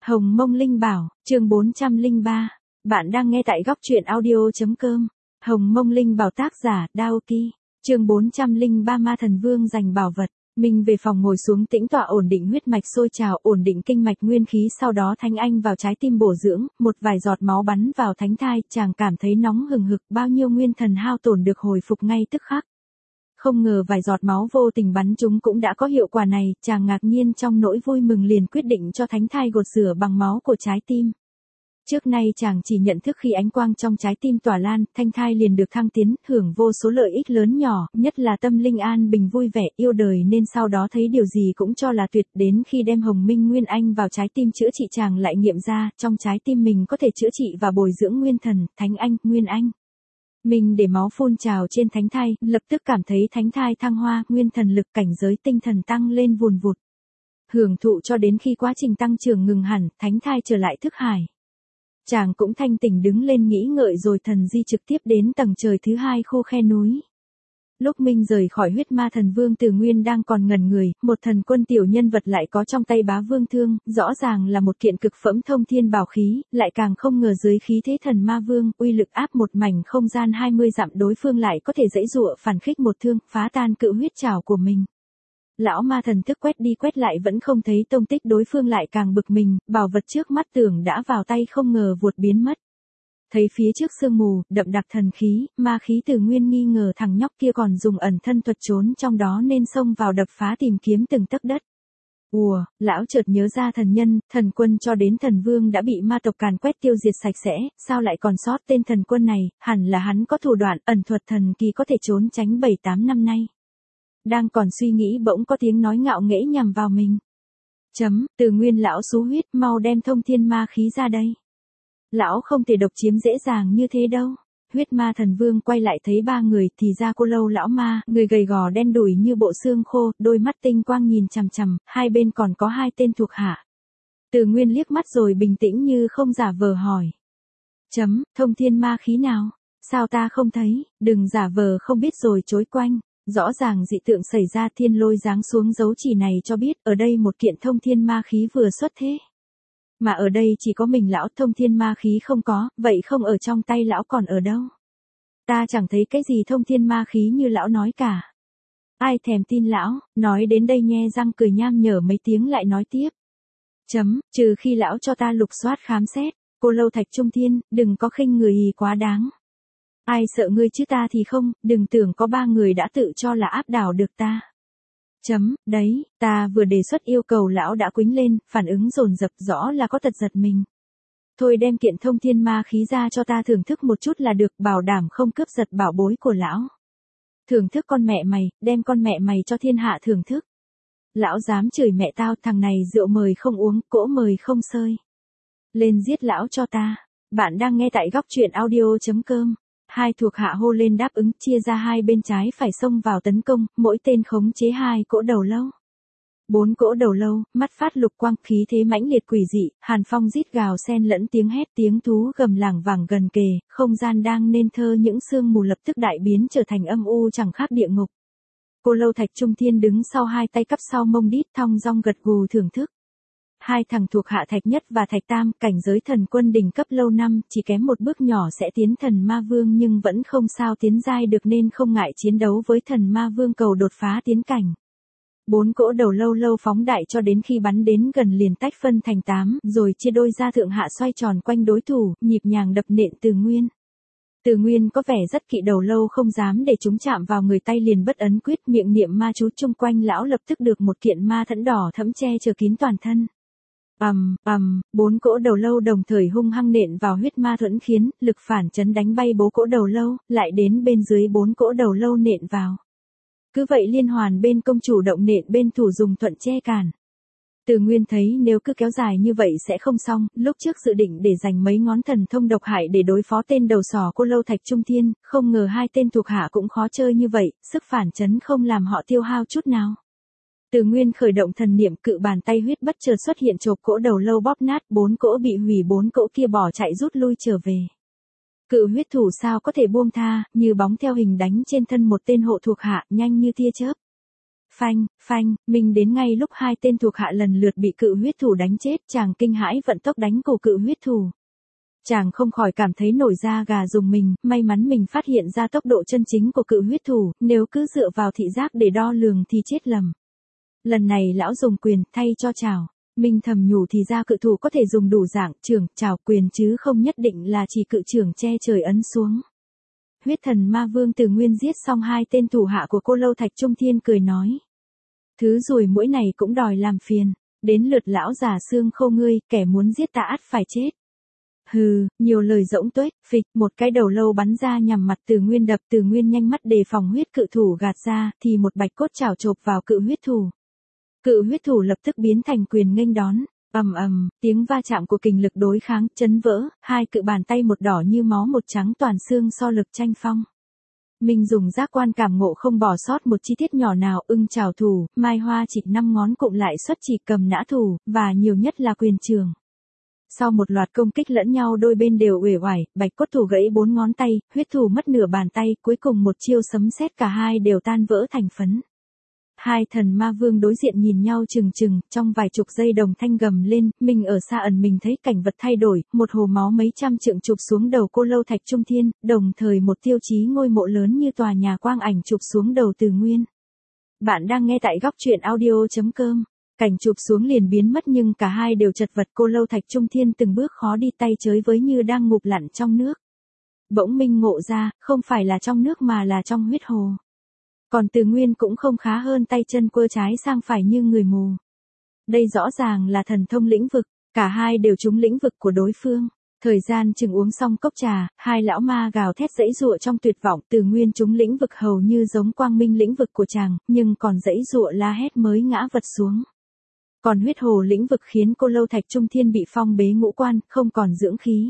Hồng Mông Linh Bảo, chương 403. Bạn đang nghe tại góc truyện audio.com. Hồng Mông Linh Bảo tác giả, Daoki. Chương 403 Ma Thần Vương giành bảo vật. Mình về phòng ngồi xuống tĩnh tọa ổn định huyết mạch sôi trào, ổn định kinh mạch nguyên khí, sau đó Thánh Anh vào trái tim bổ dưỡng, một vài giọt máu bắn vào thánh thai, chàng cảm thấy nóng hừng hực, bao nhiêu nguyên thần hao tổn được hồi phục ngay tức khắc. Không ngờ vài giọt máu vô tình bắn chúng cũng đã có hiệu quả này, chàng ngạc nhiên trong nỗi vui mừng liền quyết định cho thánh thai gột rửa bằng máu của trái tim. Trước nay chàng chỉ nhận thức khi ánh quang trong trái tim tỏa lan, thanh thai liền được thăng tiến, hưởng vô số lợi ích lớn nhỏ, nhất là tâm linh an bình vui vẻ, yêu đời nên sau đó thấy điều gì cũng cho là tuyệt, đến khi đem Hồng Minh Nguyên Anh vào trái tim chữa trị chàng lại nghiệm ra, trong trái tim mình có thể chữa trị và bồi dưỡng nguyên thần, Thánh Anh, Nguyên Anh. Mình để máu phun trào trên thánh thai, lập tức cảm thấy thánh thai thăng hoa, nguyên thần lực cảnh giới tinh thần tăng lên vùn vụt. Hưởng thụ cho đến khi quá trình tăng trưởng ngừng hẳn, thánh thai trở lại thức hải. Chàng cũng thanh tỉnh đứng lên nghĩ ngợi rồi thần di trực tiếp đến tầng trời thứ hai khu khe núi. Lúc Minh rời khỏi huyết ma thần vương Từ Nguyên đang còn ngẩn người, một thần quân tiểu nhân vật lại có trong tay Bá Vương Thương, rõ ràng là một kiện cực phẩm thông thiên bảo khí, lại càng không ngờ dưới khí thế thần ma vương, uy lực áp một mảnh không gian 20 dặm đối phương lại có thể giãy giụa phản khích một thương, phá tan cự huyết trảo của mình. Lão ma thần thức quét đi quét lại vẫn không thấy tông tích đối phương lại càng bực mình, bảo vật trước mắt tưởng đã vào tay không ngờ vụt biến mất. Thấy phía trước sương mù, đậm đặc thần khí, ma khí Từ Nguyên nghi ngờ thằng nhóc kia còn dùng ẩn thân thuật trốn trong đó nên xông vào đập phá tìm kiếm từng tấc đất. Lão chợt nhớ ra thần nhân, thần quân cho đến thần vương đã bị ma tộc càn quét tiêu diệt sạch sẽ, sao lại còn sót tên thần quân này, hẳn là hắn có thủ đoạn ẩn thuật thần kỳ có thể trốn tránh 7-8 năm nay. Đang còn suy nghĩ bỗng có tiếng nói ngạo nghễ nhằm vào mình. Từ Nguyên lão xú huyết, mau đem thông thiên ma khí ra đây. Lão không thể độc chiếm dễ dàng như thế đâu. Huyết ma thần vương quay lại thấy ba người thì ra Cô Lâu lão ma, người gầy gò đen đủi như bộ xương khô, đôi mắt tinh quang nhìn chằm chằm, hai bên còn có hai tên thuộc hạ. Từ Nguyên liếc mắt rồi bình tĩnh như không giả vờ hỏi. Thông thiên ma khí nào? Sao ta không thấy? Đừng giả vờ không biết rồi chối quanh. Rõ ràng dị tượng xảy ra, thiên lôi giáng xuống dấu chỉ này cho biết ở đây một kiện thông thiên ma khí vừa xuất thế. Mà ở đây chỉ có mình lão, thông thiên ma khí không có, vậy không ở trong tay lão còn ở đâu? Ta chẳng thấy cái gì thông thiên ma khí như lão nói cả. Ai thèm tin lão, nói đến đây nhe răng cười nham nhở mấy tiếng lại nói tiếp. Trừ khi lão cho ta lục soát khám xét, Cô Lâu Thạch Trung Thiên, đừng có khinh người ý quá đáng. Ai sợ ngươi chứ ta thì không, đừng tưởng có ba người đã tự cho là áp đảo được ta. Đấy, ta vừa đề xuất yêu cầu lão đã quĩnh lên, phản ứng dồn dập rõ là có tật giật mình. Thôi đem kiện thông thiên ma khí ra cho ta thưởng thức một chút là được, bảo đảm không cướp giật bảo bối của lão. Thưởng thức con mẹ mày, đem con mẹ mày cho thiên hạ thưởng thức. Lão dám chửi mẹ tao, thằng này rượu mời không uống, cỗ mời không sơi. Lên giết lão cho ta. Bạn đang nghe tại góc truyện audio.com. Hai thuộc hạ hô lên đáp ứng, chia ra hai bên trái phải xông vào tấn công, mỗi tên khống chế 2 cỗ đầu lâu. 4 cỗ đầu lâu, mắt phát lục quang, khí thế mãnh liệt quỷ dị, hàn phong rít gào xen lẫn tiếng hét, tiếng thú gầm lảng vảng gần kề, không gian đang nên thơ những sương mù lập tức đại biến trở thành âm u chẳng khác địa ngục. Cô Lâu Thạch Trung Thiên đứng sau hai tay cắp sau mông đít thong dong gật gù thưởng thức. Hai thằng thuộc hạ Thạch Nhất và Thạch Tam, cảnh giới thần quân đỉnh cấp lâu năm, chỉ kém một bước nhỏ sẽ tiến thần ma vương nhưng vẫn không sao tiến giai được nên không ngại chiến đấu với thần ma vương cầu đột phá tiến cảnh. 4 cỗ đầu lâu phóng đại cho đến khi bắn đến gần liền tách phân thành 8, rồi chia đôi ra thượng hạ xoay tròn quanh đối thủ, nhịp nhàng đập nện Từ Nguyên. Từ Nguyên có vẻ rất kỵ đầu lâu không dám để chúng chạm vào người, tay liền bất ấn quyết, miệng niệm ma chú chung quanh lão lập tức được một kiện ma thẫn đỏ thẫm che chở kín toàn thân. 4 cỗ đầu lâu đồng thời hung hăng nện vào huyết ma thuẫn khiến lực phản chấn đánh bay 4 cỗ đầu lâu, lại đến bên dưới 4 cỗ đầu lâu nện vào. Cứ vậy liên hoàn bên công chủ động nện bên thủ dùng thuận che cản. Từ Nguyên thấy nếu cứ kéo dài như vậy sẽ không xong, lúc trước dự định để dành mấy ngón thần thông độc hại để đối phó tên đầu sỏ Cô Lâu Thạch Trung Thiên, không ngờ hai tên thuộc hạ cũng khó chơi như vậy, sức phản chấn không làm họ tiêu hao chút nào. Từ Nguyên khởi động thần niệm, cự bàn tay huyết bất chợt xuất hiện chộp cỗ đầu lâu bóp nát, 4 cỗ bị hủy, 4 cỗ kia bỏ chạy rút lui trở về. Cự huyết thủ sao có thể buông tha, như bóng theo hình đánh trên thân một tên hộ thuộc hạ, nhanh như tia chớp. phanh, phanh, Minh đến ngay lúc hai tên thuộc hạ lần lượt bị cự huyết thủ đánh chết, chàng kinh hãi vận tốc đánh cổ cự huyết thủ. Chàng không khỏi cảm thấy nổi da gà rùng mình, may mắn mình phát hiện ra tốc độ chân chính của cự huyết thủ, nếu cứ dựa vào thị giác để đo lường thì chết lầm. Lần này lão dùng quyền thay cho chảo. Minh thầm nhủ thì ra cự thủ có thể dùng đủ dạng chưởng, chảo, quyền chứ không nhất định là chỉ cự chưởng che trời ấn xuống. Huyết thần ma vương Từ Nguyên giết xong hai tên thủ hạ của Cô Lâu Thạch Trung Thiên cười nói. Thứ ruồi muỗi này cũng đòi làm phiền, đến lượt lão già xương khô ngươi, kẻ muốn giết ta ắt phải chết. Hừ, nhiều lời rỗng tuếch, phịch, một cái đầu lâu bắn ra nhằm mặt Từ Nguyên đập, Từ Nguyên nhanh mắt đề phòng huyết cự thủ gạt ra, thì một bạch cốt chảo chộp vào cự huyết thủ. Cự huyết thủ lập tức biến thành quyền nghênh đón, tiếng va chạm của kình lực đối kháng, chấn vỡ, hai cự bàn tay một đỏ như máu một trắng toàn xương so lực tranh phong. Mình dùng giác quan cảm ngộ không bỏ sót một chi tiết nhỏ nào, ưng chảo thủ, mai hoa chịt 5 ngón cụm lại xuất chỉ cầm nã thủ, và nhiều nhất là quyền trường. Sau một loạt công kích lẫn nhau đôi bên đều uể oải, bạch cốt thủ gãy 4 ngón tay, huyết thủ mất nửa bàn tay, cuối cùng một chiêu sấm sét cả hai đều tan vỡ thành phấn. Hai thần ma vương đối diện nhìn nhau chừng chừng, trong vài chục giây đồng thanh gầm lên, mình ở xa ẩn mình thấy cảnh vật thay đổi, một hồ máu mấy trăm trượng chụp xuống đầu Cô Lâu Thạch Trung Thiên, đồng thời một tiêu chí ngôi mộ lớn như tòa nhà quang ảnh chụp xuống đầu Từ Nguyên. Bạn đang nghe tại góc truyện audio.com. Cảnh chụp xuống liền biến mất nhưng cả hai đều chật vật, Cô Lâu Thạch Trung Thiên từng bước khó đi tay chới với như đang ngụp lặn trong nước. Bỗng minh ngộ ra, không phải là trong nước mà là trong huyết hồ. Còn Từ Nguyên cũng không khá hơn tay chân quơ trái sang phải như người mù. Đây rõ ràng là thần thông lĩnh vực, cả hai đều trúng lĩnh vực của đối phương. Thời gian chừng uống xong cốc trà, hai lão ma gào thét giãy giụa trong tuyệt vọng, Từ Nguyên trúng lĩnh vực hầu như giống quang minh lĩnh vực của chàng, nhưng còn giãy giụa la hét mới ngã vật xuống. Còn huyết hồ lĩnh vực khiến Cô Lâu Thạch Trung Thiên bị phong bế ngũ quan, không còn dưỡng khí.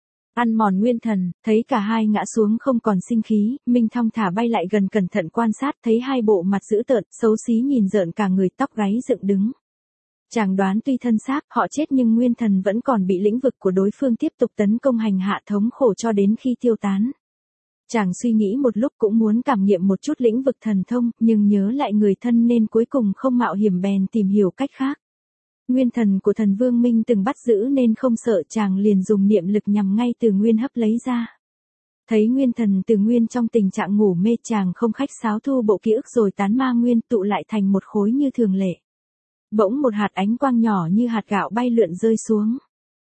Ăn mòn nguyên thần, thấy cả hai ngã xuống không còn sinh khí, Minh thong thả bay lại gần cẩn thận quan sát, thấy hai bộ mặt dữ tợn, xấu xí nhìn rợn cả người, tóc gáy dựng đứng. Chàng đoán tuy thân xác, họ chết nhưng nguyên thần vẫn còn bị lĩnh vực của đối phương tiếp tục tấn công hành hạ thống khổ cho đến khi tiêu tán. Chàng suy nghĩ một lúc cũng muốn cảm nghiệm một chút lĩnh vực thần thông, nhưng nhớ lại người thân nên cuối cùng không mạo hiểm bèn tìm hiểu cách khác. Nguyên thần của thần Vương Minh từng bắt giữ nên không sợ, chàng liền dùng niệm lực nhằm ngay Từ Nguyên hấp lấy ra. Thấy nguyên thần Từ Nguyên trong tình trạng ngủ mê, chàng không khách sáo thu bộ ký ức rồi tán ma nguyên tụ lại thành một khối như thường lệ. Bỗng một hạt ánh quang nhỏ như hạt gạo bay lượn rơi xuống.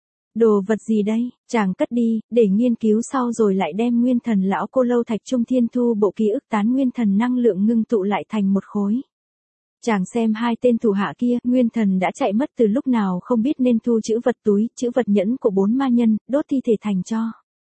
Đồ vật gì đây? Chàng cất đi, để nghiên cứu sau rồi lại đem nguyên thần lão Cô Lâu Thạch Trung Thiên thu bộ ký ức tán nguyên thần năng lượng ngưng tụ lại thành một khối. Chàng xem hai tên thủ hạ kia, nguyên thần đã chạy mất từ lúc nào không biết nên thu chữ vật túi, chữ vật nhẫn của 4 ma nhân, đốt thi thể thành tro.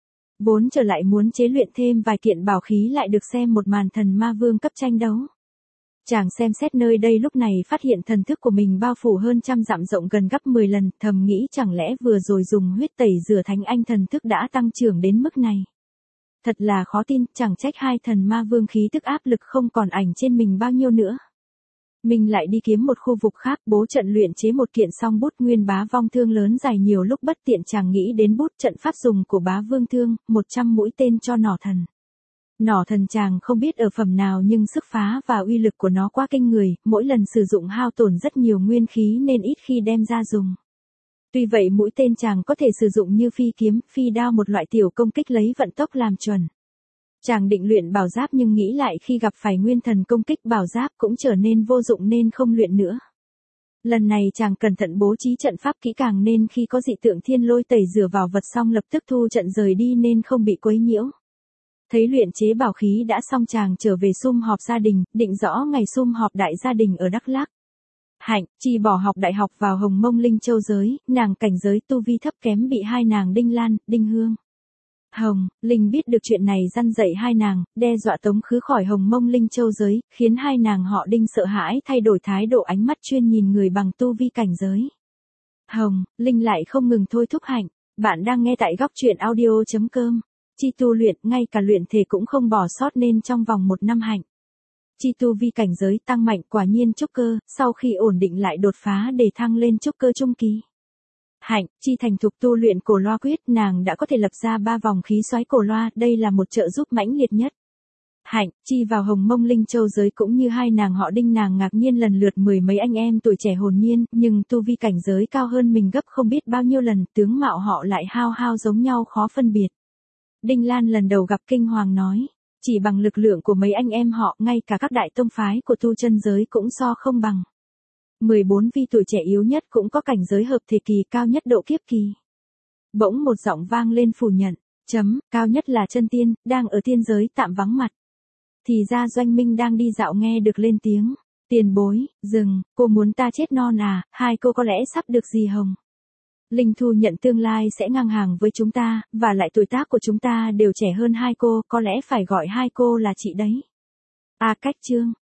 Vốn trở lại muốn chế luyện thêm vài kiện bảo khí lại được xem một màn thần ma vương cấp tranh đấu. Chàng xem xét nơi đây lúc này phát hiện thần thức của mình bao phủ hơn trăm dặm rộng gần gấp 10 lần, thầm nghĩ chẳng lẽ vừa rồi dùng huyết tẩy rửa thánh anh thần thức đã tăng trưởng đến mức này. Thật là khó tin, chẳng trách hai thần ma vương khí tức áp lực không còn ảnh trên mình bao nhiêu nữa. Mình lại đi kiếm một khu vực khác, bố trận luyện chế một kiện song bút nguyên bá vong thương lớn dài, nhiều lúc bất tiện chàng nghĩ đến bút trận pháp dùng của bá vương thương, 100 mũi tên cho nỏ thần. Nỏ thần chàng không biết ở phẩm nào nhưng sức phá và uy lực của nó quá kinh người, mỗi lần sử dụng hao tổn rất nhiều nguyên khí nên ít khi đem ra dùng. Tuy vậy mũi tên chàng có thể sử dụng như phi kiếm, phi đao, một loại tiểu công kích lấy vận tốc làm chuẩn. Chàng định luyện bảo giáp nhưng nghĩ lại khi gặp phải nguyên thần công kích bảo giáp cũng trở nên vô dụng nên không luyện nữa. Lần này chàng cẩn thận bố trí trận pháp kỹ càng nên khi có dị tượng thiên lôi tẩy rửa vào vật xong lập tức thu trận rời đi nên không bị quấy nhiễu. Thấy luyện chế bảo khí đã xong chàng trở về sum họp gia đình, định rõ ngày sum họp đại gia đình ở Đắk Lắk. Hạnh, Chi bỏ học đại học vào Hồng Mông Linh Châu giới, nàng cảnh giới tu vi thấp kém bị hai nàng Đinh Lan, Đinh Hương. Hồng, Linh biết được chuyện này răn dạy hai nàng, đe dọa tống khứ khỏi Hồng Mông Linh Châu giới, khiến hai nàng họ Đinh sợ hãi thay đổi thái độ, ánh mắt chuyên nhìn người bằng tu vi cảnh giới. Hồng, Linh lại không ngừng thôi thúc Hạnh, bạn đang nghe tại góc truyện audio.com. Chi tu luyện, ngay cả luyện thể cũng không bỏ sót nên trong vòng 1 năm Hạnh Chi tu vi cảnh giới tăng mạnh, quả nhiên trúc cơ, sau khi ổn định lại đột phá để thăng lên trúc cơ trung kỳ. Hạnh Chi thành thục tu luyện cổ loa quyết, nàng đã có thể lập ra 3 vòng khí xoáy cổ loa, đây là một trợ giúp mãnh liệt nhất. Hạnh, Chi vào Hồng Mông Linh Châu giới cũng như hai nàng họ Đinh, nàng ngạc nhiên lần lượt mười mấy anh em tuổi trẻ hồn nhiên, nhưng tu vi cảnh giới cao hơn mình gấp không biết bao nhiêu lần, tướng mạo họ lại hao hao giống nhau khó phân biệt. Đinh Lan lần đầu gặp kinh hoàng nói, chỉ bằng lực lượng của mấy anh em họ, ngay cả các đại tông phái của tu chân giới cũng so không bằng. 14 vi tuổi trẻ yếu nhất cũng có cảnh giới hợp thể kỳ, cao nhất độ kiếp kỳ. Bỗng một giọng vang lên phủ nhận, cao nhất là chân tiên, đang ở tiên giới tạm vắng mặt. Thì ra Doanh Minh đang đi dạo nghe được lên tiếng, tiền bối, dừng, cô muốn ta chết non à, hai cô có lẽ sắp được gì hồng. Linh Thu nhận tương lai sẽ ngang hàng với chúng ta, và lại tuổi tác của chúng ta đều trẻ hơn hai cô, có lẽ phải gọi hai cô là chị đấy. Cách chương.